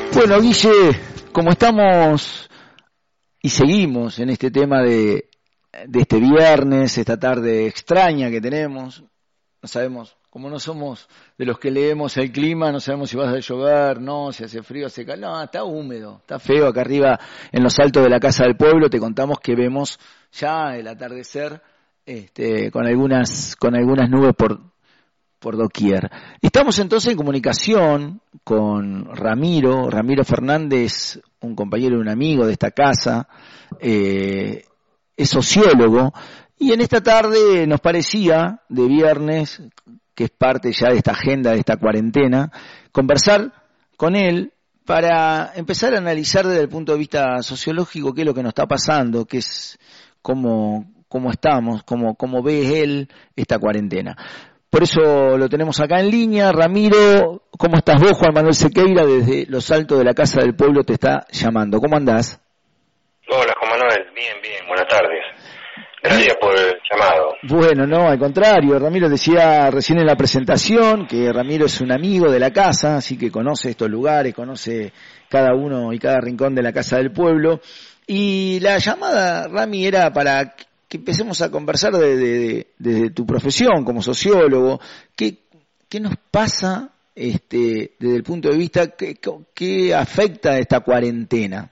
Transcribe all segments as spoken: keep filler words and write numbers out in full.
Bueno, Guille, como estamos y seguimos en este tema de, de este viernes, esta tarde extraña que tenemos, no sabemos, como no somos de los que leemos el clima, no sabemos si va a llover, no, si hace frío, hace calor, no, está húmedo, está feo acá arriba en los altos de la Casa del Pueblo. Te contamos que vemos ya el atardecer este, con algunas con algunas nubes por por doquier. Estamos entonces en comunicación con Ramiro, Ramiro Fernández, un compañero y un amigo de esta casa, eh, es sociólogo, y en esta tarde nos parecía, de viernes, que es parte ya de esta agenda, de esta cuarentena, conversar con él para empezar a analizar desde el punto de vista sociológico qué es lo que nos está pasando, qué es, cómo, cómo estamos, cómo, cómo ve él esta cuarentena. Por eso lo tenemos acá en línea. Ramiro, ¿cómo estás vos? Juan Manuel Sequeira, desde los altos de la Casa del Pueblo, te está llamando. ¿Cómo andás? Hola, Juan Manuel. Bien, bien. Buenas tardes. Gracias por el llamado. Bueno, no, al contrario. Ramiro decía recién en la presentación que Ramiro es un amigo de la casa, así que conoce estos lugares, conoce cada uno y cada rincón de la Casa del Pueblo. Y la llamada, Rami, era para que empecemos a conversar desde de, de, de tu profesión como sociólogo. ¿Qué, qué nos pasa este, desde el punto de vista, qué, qué afecta esta cuarentena?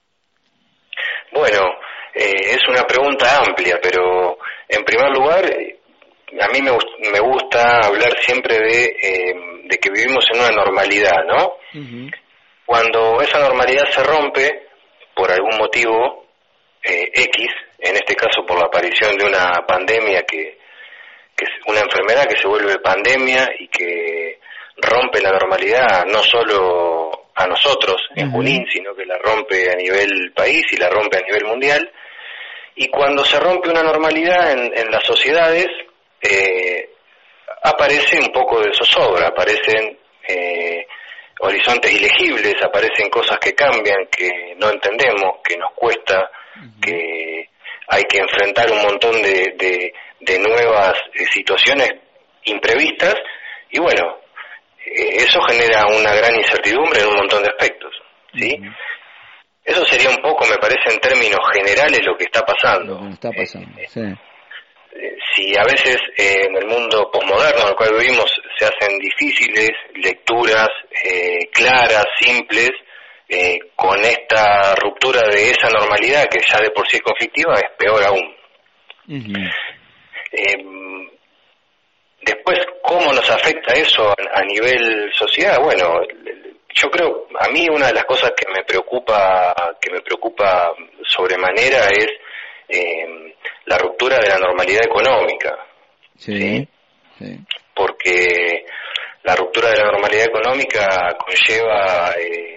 Bueno, eh, es una pregunta amplia, pero en primer lugar, a mí me, me gusta hablar siempre de, eh, de que vivimos en una normalidad, ¿no? Uh-huh. Cuando esa normalidad se rompe, por algún motivo eh, X, en este caso por la aparición de una pandemia, que, que es una enfermedad que se vuelve pandemia y que rompe la normalidad no solo a nosotros en Junín, sino que la rompe a nivel país y la rompe a nivel mundial. Y cuando se rompe una normalidad en, en las sociedades, eh, aparece un poco de zozobra, aparecen eh, horizontes ilegibles, aparecen cosas que cambian, que no entendemos, que nos cuesta, uh-huh. que hay que enfrentar un montón de, de, de nuevas eh, situaciones imprevistas, y bueno, eh, eso genera una gran incertidumbre en un montón de aspectos, ¿sí? Uh-huh. Eso sería un poco, me parece, en términos generales lo que está pasando. Lo que está pasando, eh, sí. Eh, si a veces eh, en el mundo posmoderno en el cual vivimos se hacen difíciles lecturas eh, claras, simples, Eh, con esta ruptura de esa normalidad que ya de por sí es conflictiva, es peor aún. Uh-huh. Eh, después, ¿cómo nos afecta eso a, a nivel sociedad? Bueno, yo creo, a mí una de las cosas que me preocupa, que me preocupa sobremanera es eh, la ruptura de la normalidad económica. Sí, ¿sí? Sí. Porque la ruptura de la normalidad económica conlleva eh,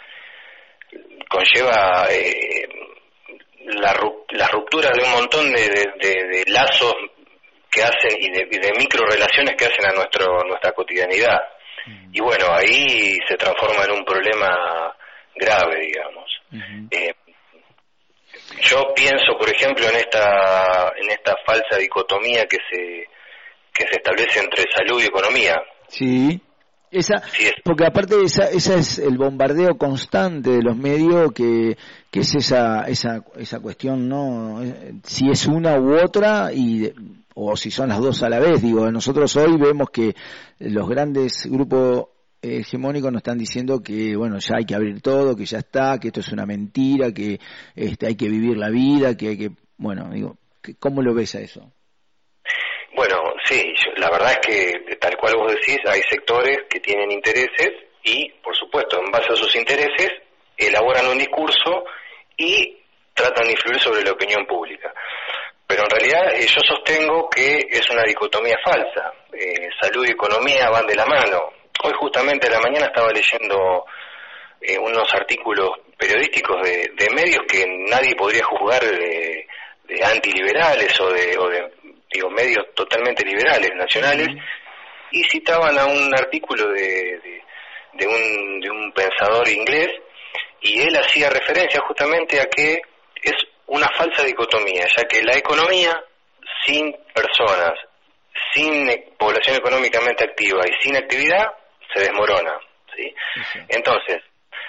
conlleva eh, la, la ruptura de un montón de, de, de, de lazos que hacen y de, y de micro relaciones que hacen a nuestro nuestra cotidianidad. Uh-huh. Y bueno, ahí se transforma en un problema grave, digamos. Uh-huh. Eh, yo pienso, por ejemplo, en esta en esta falsa dicotomía que se que se establece entre salud y economía. Sí. Esa, sí, es. Porque aparte de esa, esa es el bombardeo constante de los medios, que, que es esa, esa, esa cuestión, ¿no? Si es una u otra, y, o si son las dos a la vez. Digo, nosotros hoy vemos que los grandes grupos hegemónicos nos están diciendo que, bueno, ya hay que abrir todo, que ya está, que esto es una mentira, que este, hay que vivir la vida, que hay que, bueno, digo, ¿cómo lo ves a eso? Bueno, sí, la verdad es que tal cual vos decís, hay sectores que tienen intereses y, por supuesto, en base a sus intereses, elaboran un discurso y tratan de influir sobre la opinión pública. Pero en realidad eh, yo sostengo que es una dicotomía falsa. Eh, salud y economía van de la mano. Hoy justamente a la mañana estaba leyendo eh, unos artículos periodísticos de, de medios que nadie podría juzgar de, de antiliberales o de... O de digo, medios totalmente liberales, nacionales, y citaban a un artículo de, de, de, un, de un pensador inglés, y él hacía referencia justamente a que es una falsa dicotomía, ya que la economía sin personas, sin población económicamente activa y sin actividad, se desmorona, ¿sí? Sí. Entonces,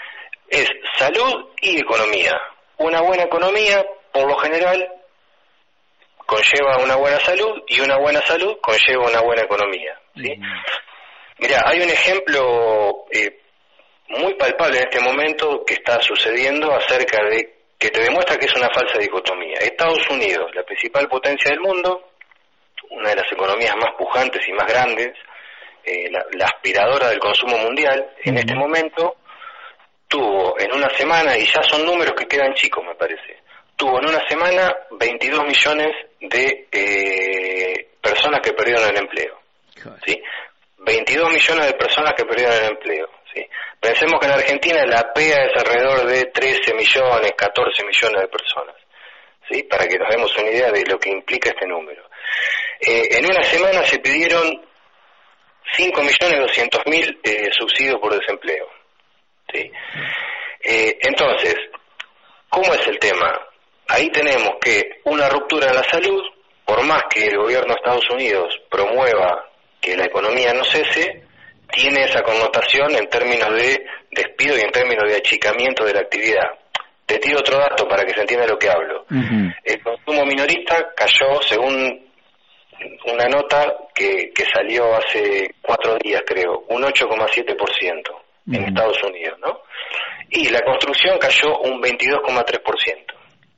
es salud y economía. Una buena economía, por lo general, conlleva una buena salud, y una buena salud conlleva una buena economía, ¿sí? Uh-huh. Mirá, hay un ejemplo eh, muy palpable en este momento que está sucediendo acerca de, que te demuestra que es una falsa dicotomía. Estados Unidos, la principal potencia del mundo, una de las economías más pujantes y más grandes, eh, la, la aspiradora del consumo mundial, uh-huh. en este momento tuvo en una semana, y ya son números que quedan chicos me parece, tuvo en una semana veintidós millones de eh, personas que perdieron el empleo, ¿sí? veintidós millones de personas que perdieron el empleo, ¿sí? Pensemos que en Argentina la P E A es alrededor de trece millones, catorce millones de personas, ¿sí? Para que nos demos una idea de lo que implica este número. Eh, en una semana se pidieron cinco millones doscientos mil eh, subsidios por desempleo, ¿sí? Eh, entonces, ¿cómo es el tema? Ahí tenemos que una ruptura en la salud, por más que el gobierno de Estados Unidos promueva que la economía no cese, tiene esa connotación en términos de despido y en términos de achicamiento de la actividad. Te tiro otro dato para que se entienda lo que hablo. Uh-huh. El consumo minorista cayó, según una nota que, que salió hace cuatro días, creo, un ocho coma siete por ciento uh-huh. en Estados Unidos, ¿no? Y la construcción cayó un veintidós coma tres por ciento.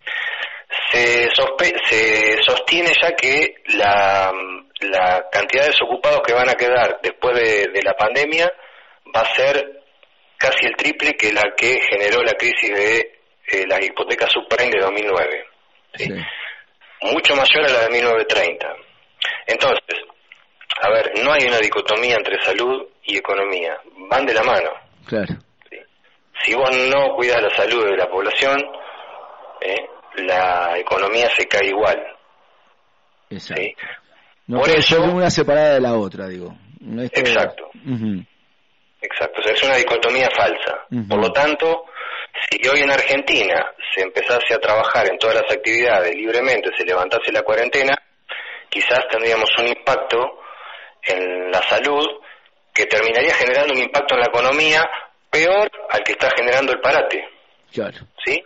Se, sospe- se sostiene ya que la, la cantidad de desocupados que van a quedar después de, de la pandemia va a ser casi el triple que la que generó la crisis de eh, las hipotecas subprime de dos mil nueve, ¿sí? Sí. Mucho mayor a la de mil novecientos treinta. Entonces, a ver, no hay una dicotomía entre salud y economía, van de la mano. Claro. ¿Sí? Si vos no cuidas la salud de la población, eh, la economía se cae igual. Exacto. ¿Sí? No puede ser una separada de la otra, digo. No es exacto. Uh-huh. Exacto, o sea, es una dicotomía falsa. Uh-huh. Por lo tanto, si hoy en Argentina se empezase a trabajar en todas las actividades libremente, se levantase la cuarentena, quizás tendríamos un impacto en la salud que terminaría generando un impacto en la economía peor al que está generando el parate. Claro. ¿Sí?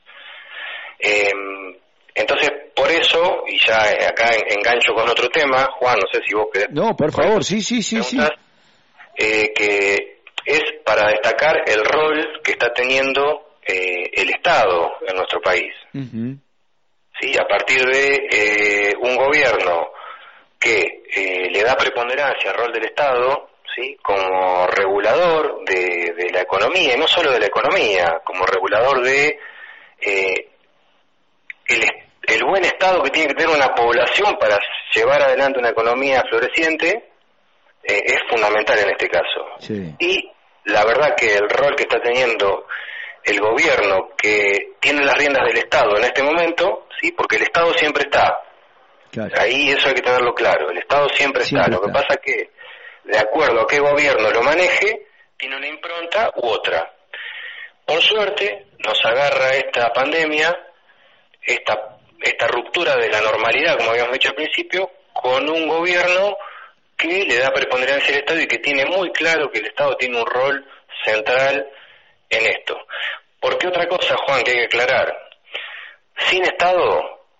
Eh, entonces, por eso, y ya acá engancho con otro tema, Juan, no sé si vos querés... No, por favor, sí, sí, sí, sí. Eh, que es para destacar el rol que está teniendo eh, el Estado en nuestro país. Uh-huh. ¿Sí? A partir de eh, un gobierno que eh, le da preponderancia al rol del Estado, ¿sí? Como regulador de, de la economía, y no solo de la economía, como regulador de... Eh, El, el buen estado que tiene que tener una población para llevar adelante una economía floreciente eh, es fundamental en este caso. Sí. Y la verdad que el rol que está teniendo el gobierno, que tiene las riendas del Estado en este momento, sí, porque el Estado siempre está. Claro. Ahí eso hay que tenerlo claro, el Estado siempre, siempre está. Lo que está. Pasa es que, de acuerdo a qué gobierno lo maneje, tiene una impronta u otra. Por suerte, nos agarra esta pandemia, esta esta ruptura de la normalidad, como habíamos dicho al principio, con un gobierno que le da preponderancia al Estado y que tiene muy claro que el Estado tiene un rol central en esto. Porque otra cosa, Juan, que hay que aclarar, sin Estado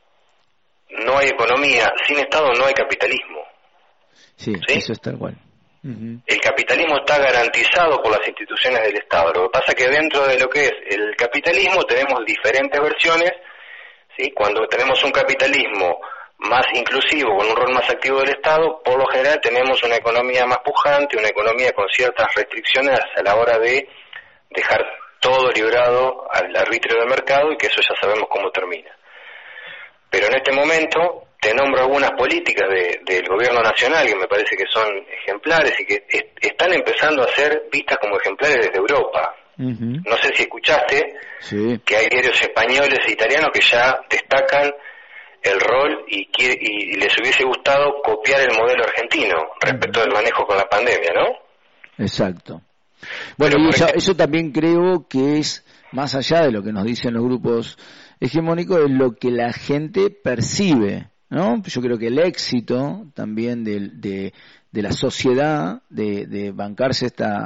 no hay economía, sin Estado no hay capitalismo. Sí, ¿sí? Eso es tal cual. Uh-huh. El capitalismo está garantizado por las instituciones del Estado. Lo que pasa es que dentro de lo que es el capitalismo tenemos diferentes versiones. ¿Sí? Cuando tenemos un capitalismo más inclusivo, con un rol más activo del Estado, por lo general tenemos una economía más pujante, una economía con ciertas restricciones a la hora de dejar todo librado al arbitrio del mercado, y que eso ya sabemos cómo termina. Pero en este momento te nombro algunas políticas de, del gobierno nacional que me parece que son ejemplares y que est- están empezando a ser vistas como ejemplares desde Europa. Uh-huh. No sé si escuchaste sí. que hay diarios españoles e italianos que ya destacan el rol y, quiere, y les hubiese gustado copiar el modelo argentino respecto uh-huh. del manejo con la pandemia, ¿no? Exacto. Bueno, y eso, eso también creo que es, más allá de lo que nos dicen los grupos hegemónicos, es lo que la gente percibe, ¿no? Yo creo que el éxito también de, de, de la sociedad de, de bancarse esta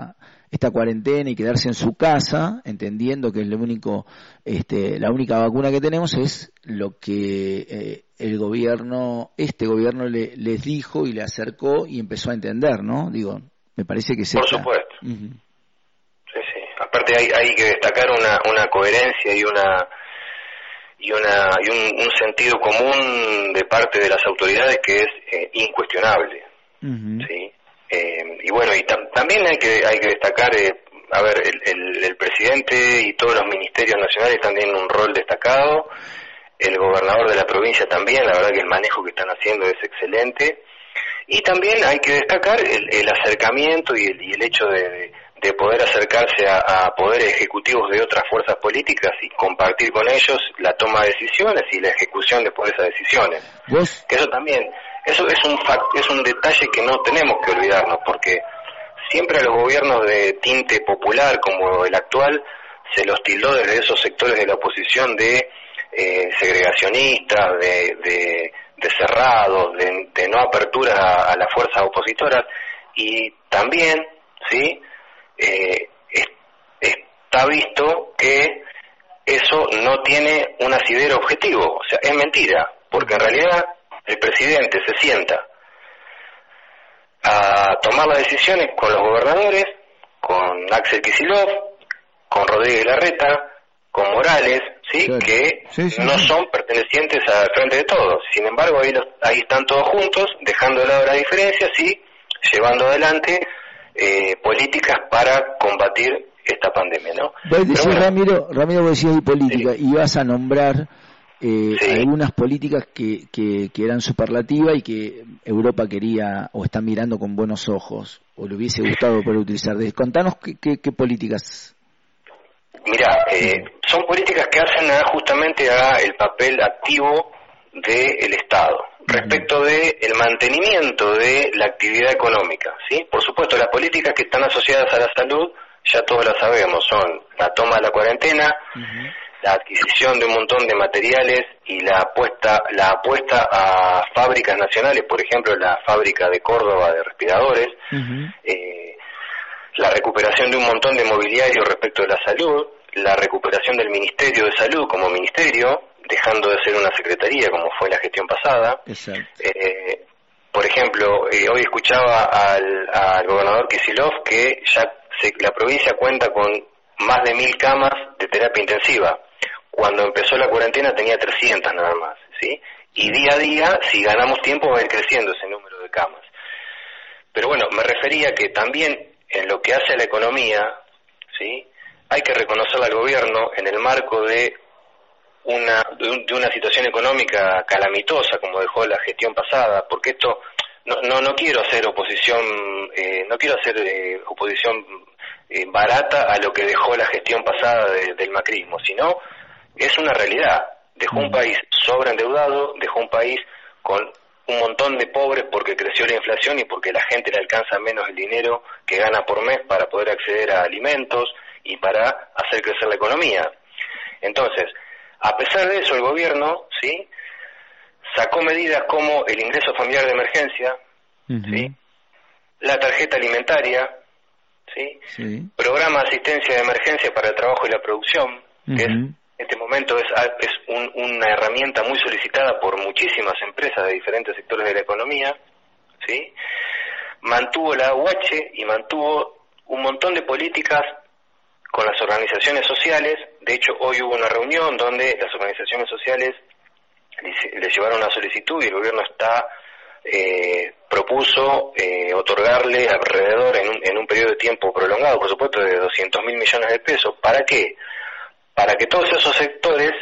esta cuarentena y quedarse en su casa, entendiendo que es lo único, este, la única vacuna que tenemos es lo que eh, el gobierno, este gobierno le, les dijo y le acercó y empezó a entender, ¿no? Digo, me parece que es Por esta. supuesto. Uh-huh. Sí, sí. Aparte hay, hay que destacar una, una coherencia y una y una y un, un sentido común de parte de las autoridades que es eh, incuestionable. Uh-huh. ¿Sí? Eh, y bueno, y tam- también hay que hay que destacar, eh, a ver, el, el, el presidente y todos los ministerios nacionales están teniendo un rol destacado, el gobernador de la provincia también, la verdad que el manejo que están haciendo es excelente, y también hay que destacar el, el acercamiento y el, y el hecho de, de, de poder acercarse a, a poderes ejecutivos de otras fuerzas políticas y compartir con ellos la toma de decisiones y la ejecución después de esas decisiones. ¿Vos? Que eso también... Eso es un fact, es un detalle que no tenemos que olvidarnos, porque siempre a los gobiernos de tinte popular como el actual se los tildó desde esos sectores de la oposición de eh, segregacionistas, de, de, de cerrados, de, de no apertura a, a las fuerzas opositoras, y también, sí, eh, es, está visto que eso no tiene un asidero objetivo, o sea, es mentira, porque en realidad el presidente se sienta a tomar las decisiones con los gobernadores, con Axel Kicillof, con Rodríguez Larreta, con Morales, ¿sí? Claro. Que sí, sí, no sí. son pertenecientes al Frente de Todos. Sin embargo, ahí, los, ahí están todos juntos, dejando de lado las diferencias y llevando adelante eh, políticas para combatir esta pandemia, ¿no? Vos decís, bueno, Ramiro, Ramiro, vos decías de política, sí. y vas a nombrar Eh, sí. algunas políticas que, que, que eran superlativas y que Europa quería o está mirando con buenos ojos o le hubiese gustado poder utilizar. Contanos qué, qué, qué políticas. Mirá, eh, son políticas que hacen a, justamente a el papel activo del Estado respecto de el mantenimiento de la actividad económica, ¿sí? Por supuesto, las políticas que están asociadas a la salud ya todos las sabemos, son la toma de la cuarentena, uh-huh. la adquisición de un montón de materiales y la apuesta la apuesta a fábricas nacionales, por ejemplo la fábrica de Córdoba de respiradores, uh-huh. eh, la recuperación de un montón de mobiliario respecto de la salud, la recuperación del Ministerio de Salud como ministerio, dejando de ser una secretaría como fue la gestión pasada. Eh, por ejemplo, eh, hoy escuchaba al, al gobernador Kicillof que ya se, la provincia cuenta con más de mil camas de terapia intensiva. Cuando empezó la cuarentena tenía trescientas nada más, ¿sí? Y día a día, si ganamos tiempo, va a ir creciendo ese número de camas. Pero bueno, me refería que también en lo que hace a la economía, ¿sí? Hay que reconocer al gobierno en el marco de una de, un, de una situación económica calamitosa como dejó la gestión pasada, porque esto no no, no quiero hacer oposición, eh, no quiero hacer eh, oposición eh, barata a lo que dejó la gestión pasada de, del macrismo, sino es una realidad. Dejó un país sobreendeudado, dejó un país con un montón de pobres porque creció la inflación y porque la gente le alcanza menos el dinero que gana por mes para poder acceder a alimentos y para hacer crecer la economía. Entonces, a pesar de eso, el gobierno, ¿sí?, sacó medidas como el ingreso familiar de emergencia, uh-huh. ¿sí?, la tarjeta alimentaria, ¿sí?, sí. programa de asistencia de emergencia para el trabajo y la producción, uh-huh. que es en este momento es, es un, una herramienta muy solicitada por muchísimas empresas de diferentes sectores de la economía, ¿sí? Mantuvo la A U H y mantuvo un montón de políticas con las organizaciones sociales. De hecho, hoy hubo una reunión donde las organizaciones sociales le llevaron una solicitud y el gobierno está eh, propuso eh, otorgarle alrededor en un, en un periodo de tiempo prolongado, por supuesto, de doscientos mil millones de pesos. ¿Para qué? Para que todos esos sectores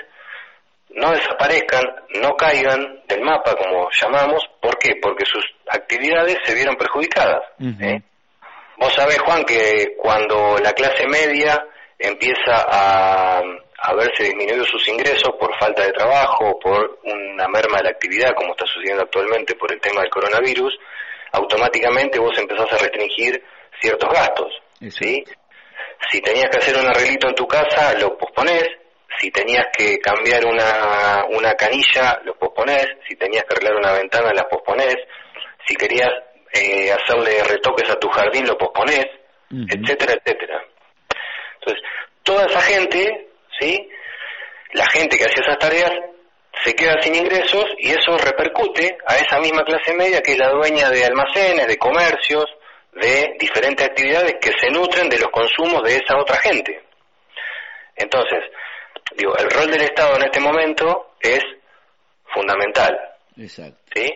no desaparezcan, no caigan del mapa, como llamamos. ¿Por qué? Porque sus actividades se vieron perjudicadas. Uh-huh. ¿eh? Vos sabés, Juan, que cuando la clase media empieza a, a verse disminuidos sus ingresos por falta de trabajo, por una merma de la actividad, como está sucediendo actualmente por el tema del coronavirus, automáticamente vos empezás a restringir ciertos gastos, ¿sí? Si tenías que hacer un arreglito en tu casa, lo posponés. Si tenías que cambiar una una canilla, lo posponés. Si tenías que arreglar una ventana, la posponés. Si querías eh, hacerle retoques a tu jardín, lo posponés, uh-huh. etcétera, etcétera. Entonces, toda esa gente, ¿sí? La gente que hacía esas tareas se queda sin ingresos y eso repercute a esa misma clase media que es la dueña de almacenes, de comercios, de diferentes actividades que se nutren de los consumos de esa otra gente. Entonces, digo, el rol del Estado en este momento es fundamental. Exacto. ¿Sí?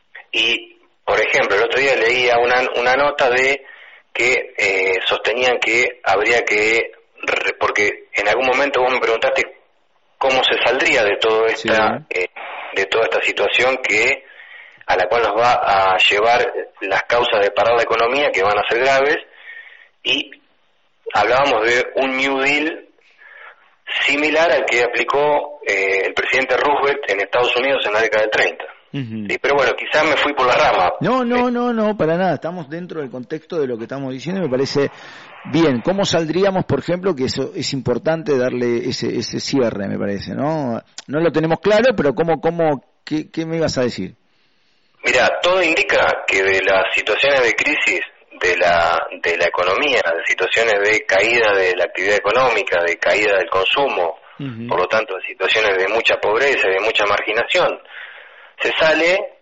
Y, por ejemplo, el otro día leía una, una nota de que eh, sostenían que habría que, porque en algún momento vos me preguntaste cómo se saldría de todo esta, sí. eh, de toda esta situación que a la cual nos va a llevar las causas de parar la economía, que van a ser graves, y hablábamos de un New Deal similar al que aplicó eh, el presidente Roosevelt en Estados Unidos en la década del treinta. Uh-huh. Sí, pero bueno, quizás me fui por la rama. No, no, no, no, para nada. Estamos dentro del contexto de lo que estamos diciendo y me parece bien. ¿Cómo saldríamos, por ejemplo, que eso es importante darle ese ese cierre, me parece, ¿no? No lo tenemos claro, pero ¿cómo, cómo, qué, qué me ibas a decir? Mira, todo indica que de las situaciones de crisis de la de la economía, de situaciones de caída de la actividad económica, de caída del consumo, uh-huh. por lo tanto de situaciones de mucha pobreza y de mucha marginación, se sale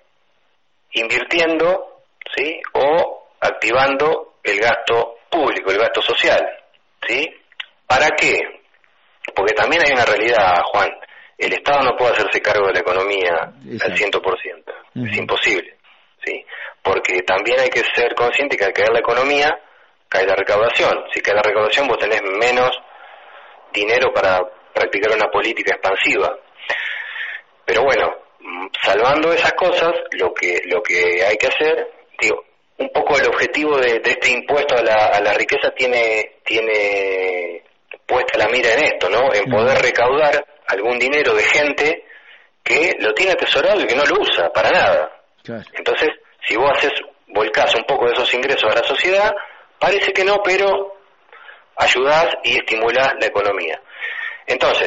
invirtiendo, ¿sí? O activando el gasto público, el gasto social, ¿sí? ¿Para qué? Porque también hay una realidad, Juan. El Estado no puede hacerse cargo de la economía Exacto. al cien por ciento. Uh-huh. Es imposible, ¿sí? Porque también hay que ser consciente que al caer la economía, cae la recaudación. Si cae la recaudación, vos tenés menos dinero para practicar una política expansiva. Pero bueno, salvando esas cosas, lo que lo que hay que hacer, digo, un poco el objetivo de, de este impuesto a la, a la riqueza tiene tiene puesta la mira en esto, ¿no? En poder recaudar algún dinero de gente que lo tiene atesorado y que no lo usa para nada. Claro. Entonces, si vos haces, volcás un poco de esos ingresos a la sociedad, parece que no, pero ayudás y estimulás la economía. Entonces,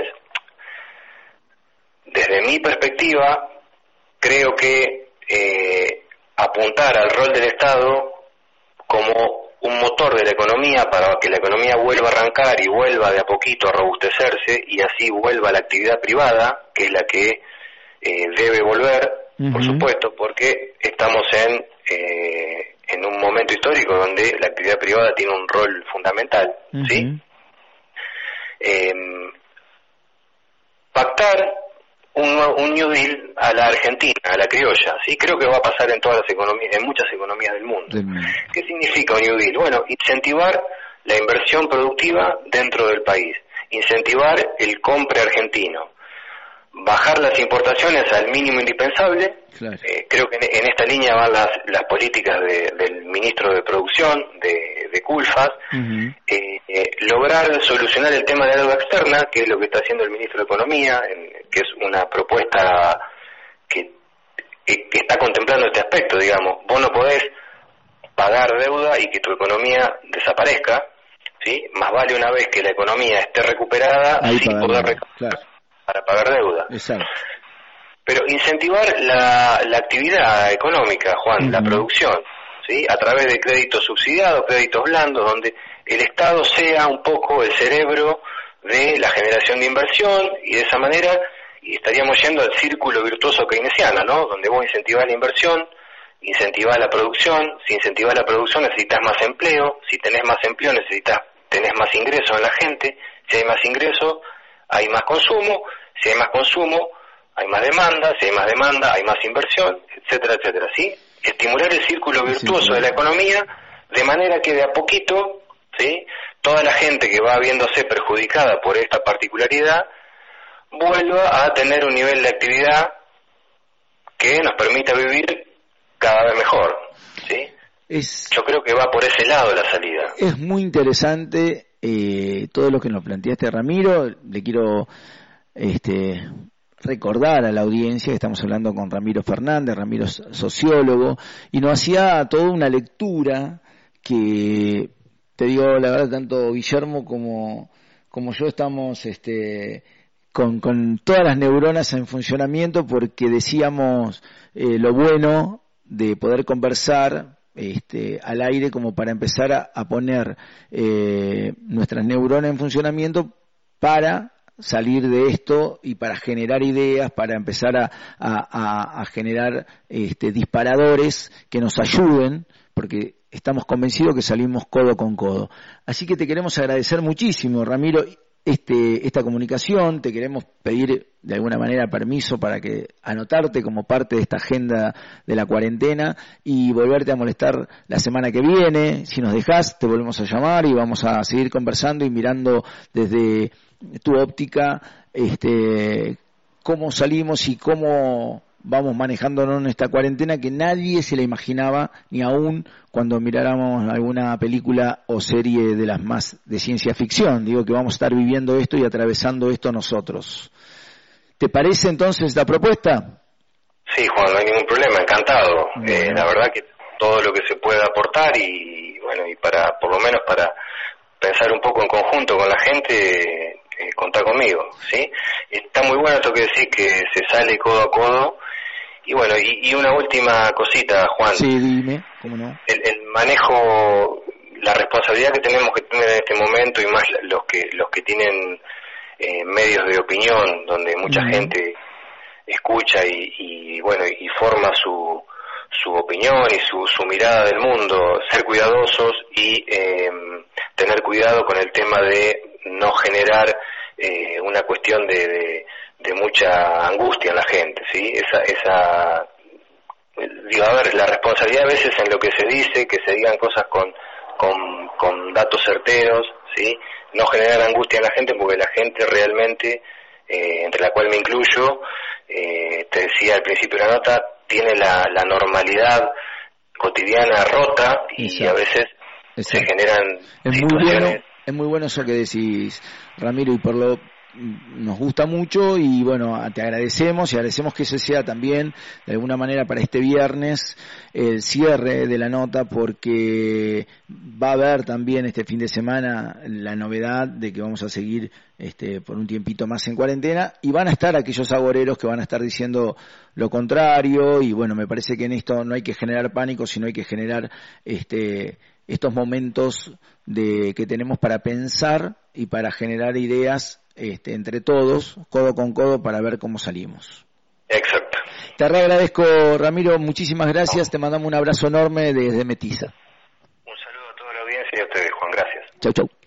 desde mi perspectiva, creo que eh, apuntar al rol del Estado como un motor de la economía para que la economía vuelva a arrancar y vuelva de a poquito a robustecerse y así vuelva a la actividad privada, que es la que eh, debe volver, uh-huh. por supuesto, porque estamos en eh, en un momento histórico donde la actividad privada tiene un rol fundamental, uh-huh. ¿sí? Eh, pactar un, un New Deal a la Argentina, a la criolla, ¿sí? Creo que va a pasar en todas las economías, en muchas economías del mundo. Uh-huh. ¿Qué significa un New Deal? Bueno, incentivar la inversión productiva dentro del país, incentivar el compre argentino, bajar las importaciones al mínimo indispensable. Claro. Eh, creo que en, en esta línea van las, las políticas de, del ministro de Producción, de, de Culfas, uh-huh. eh, eh, lograr solucionar el tema de la deuda externa, que es lo que está haciendo el ministro de Economía, en, que es una propuesta que, que, que está contemplando este aspecto, digamos. Vos no podés pagar deuda y que tu economía desaparezca, ¿sí? Más vale una vez que la economía esté recuperada, Ahí sin poder recaudar. Claro. Para pagar deuda. Exacto. Pero incentivar la, la actividad económica, Juan, uh-huh. la producción, ¿sí? A través de créditos subsidiados, créditos blandos, donde el Estado sea un poco el cerebro de la generación de inversión y de esa manera y estaríamos yendo al círculo virtuoso keynesiano, ¿no? Donde vos incentivás la inversión, incentivás la producción, si incentivás la producción necesitas más empleo, si tenés más empleo necesitas tenés más ingresos en la gente, si hay más ingresos hay más consumo, si hay más consumo, hay más demanda, si hay más demanda, hay más inversión, etcétera, etcétera, ¿sí? Estimular el círculo virtuoso sí, de la economía, de manera que de a poquito, ¿sí? Toda la gente que va viéndose perjudicada por esta particularidad, vuelva a tener un nivel de actividad que nos permita vivir cada vez mejor, ¿sí? Es, Yo creo que va por ese lado la salida. Es muy interesante eh, todo lo que nos planteaste, Ramiro. Le quiero este, recordar a la audiencia que estamos hablando con Ramiro Fernández. Ramiro es sociólogo y nos hacía toda una lectura que, te digo la verdad, tanto Guillermo como, como yo estamos este, con, con todas las neuronas en funcionamiento, porque decíamos eh, lo bueno de poder conversar este, al aire como para empezar a, a poner eh, nuestras neuronas en funcionamiento para salir de esto y para generar ideas, para empezar a, a, a generar este, disparadores que nos ayuden, porque estamos convencidos que salimos codo con codo. Así que te queremos agradecer muchísimo, Ramiro, este, esta comunicación. Te queremos pedir de alguna manera permiso para que anotarte como parte de esta agenda de la cuarentena y volverte a molestar la semana que viene. Si nos dejás, te volvemos a llamar y vamos a seguir conversando y mirando desde tu óptica este, cómo salimos y cómo vamos manejándonos en esta cuarentena que nadie se la imaginaba, ni aún cuando miráramos alguna película o serie de las más de ciencia ficción. Digo que vamos a estar viviendo esto y atravesando esto nosotros. ¿Te parece entonces esta propuesta? Sí, Juan, no hay ningún problema, encantado. Bueno. Eh, la verdad que todo lo que se pueda aportar y bueno, y para, por lo menos para pensar un poco en conjunto con la gente, eh, contar conmigo, ¿sí? Está muy bueno esto que decís, que se sale codo a codo. Y bueno, y, y una última cosita, Juan. Sí, dime, ¿cómo no? El, el manejo, la responsabilidad que tenemos que tener en este momento, y más los que los que tienen eh, medios de opinión, donde mucha uh-huh. gente escucha y, y bueno, y forma su su opinión y su, su mirada del mundo, ser cuidadosos y eh, tener cuidado con el tema de no generar eh, una cuestión de, de de mucha angustia en la gente, ¿sí? Esa, esa, digo, a ver, la responsabilidad a veces en lo que se dice, que se digan cosas con, con, con datos certeros, ¿sí? No generar angustia en la gente, porque la gente realmente, eh, entre la cual me incluyo, eh, te decía al principio de la nota, tiene la, la normalidad cotidiana rota y Exacto. a veces Exacto. se generan es situaciones... Muy bueno, es muy bueno eso que decís, Ramiro, y por lo nos gusta mucho y bueno, te agradecemos y agradecemos que ese sea también de alguna manera para este viernes el cierre de la nota, porque va a haber también este fin de semana la novedad de que vamos a seguir este por un tiempito más en cuarentena y van a estar aquellos agoreros que van a estar diciendo lo contrario y bueno, me parece que en esto no hay que generar pánico, sino hay que generar este estos momentos de que tenemos para pensar y para generar ideas Este, entre todos, codo con codo, para ver cómo salimos. Exacto. Te agradezco, Ramiro, muchísimas gracias, te mandamos un abrazo enorme desde Metiza. Un saludo a toda la audiencia y a ustedes, Juan, gracias. Chau, chau.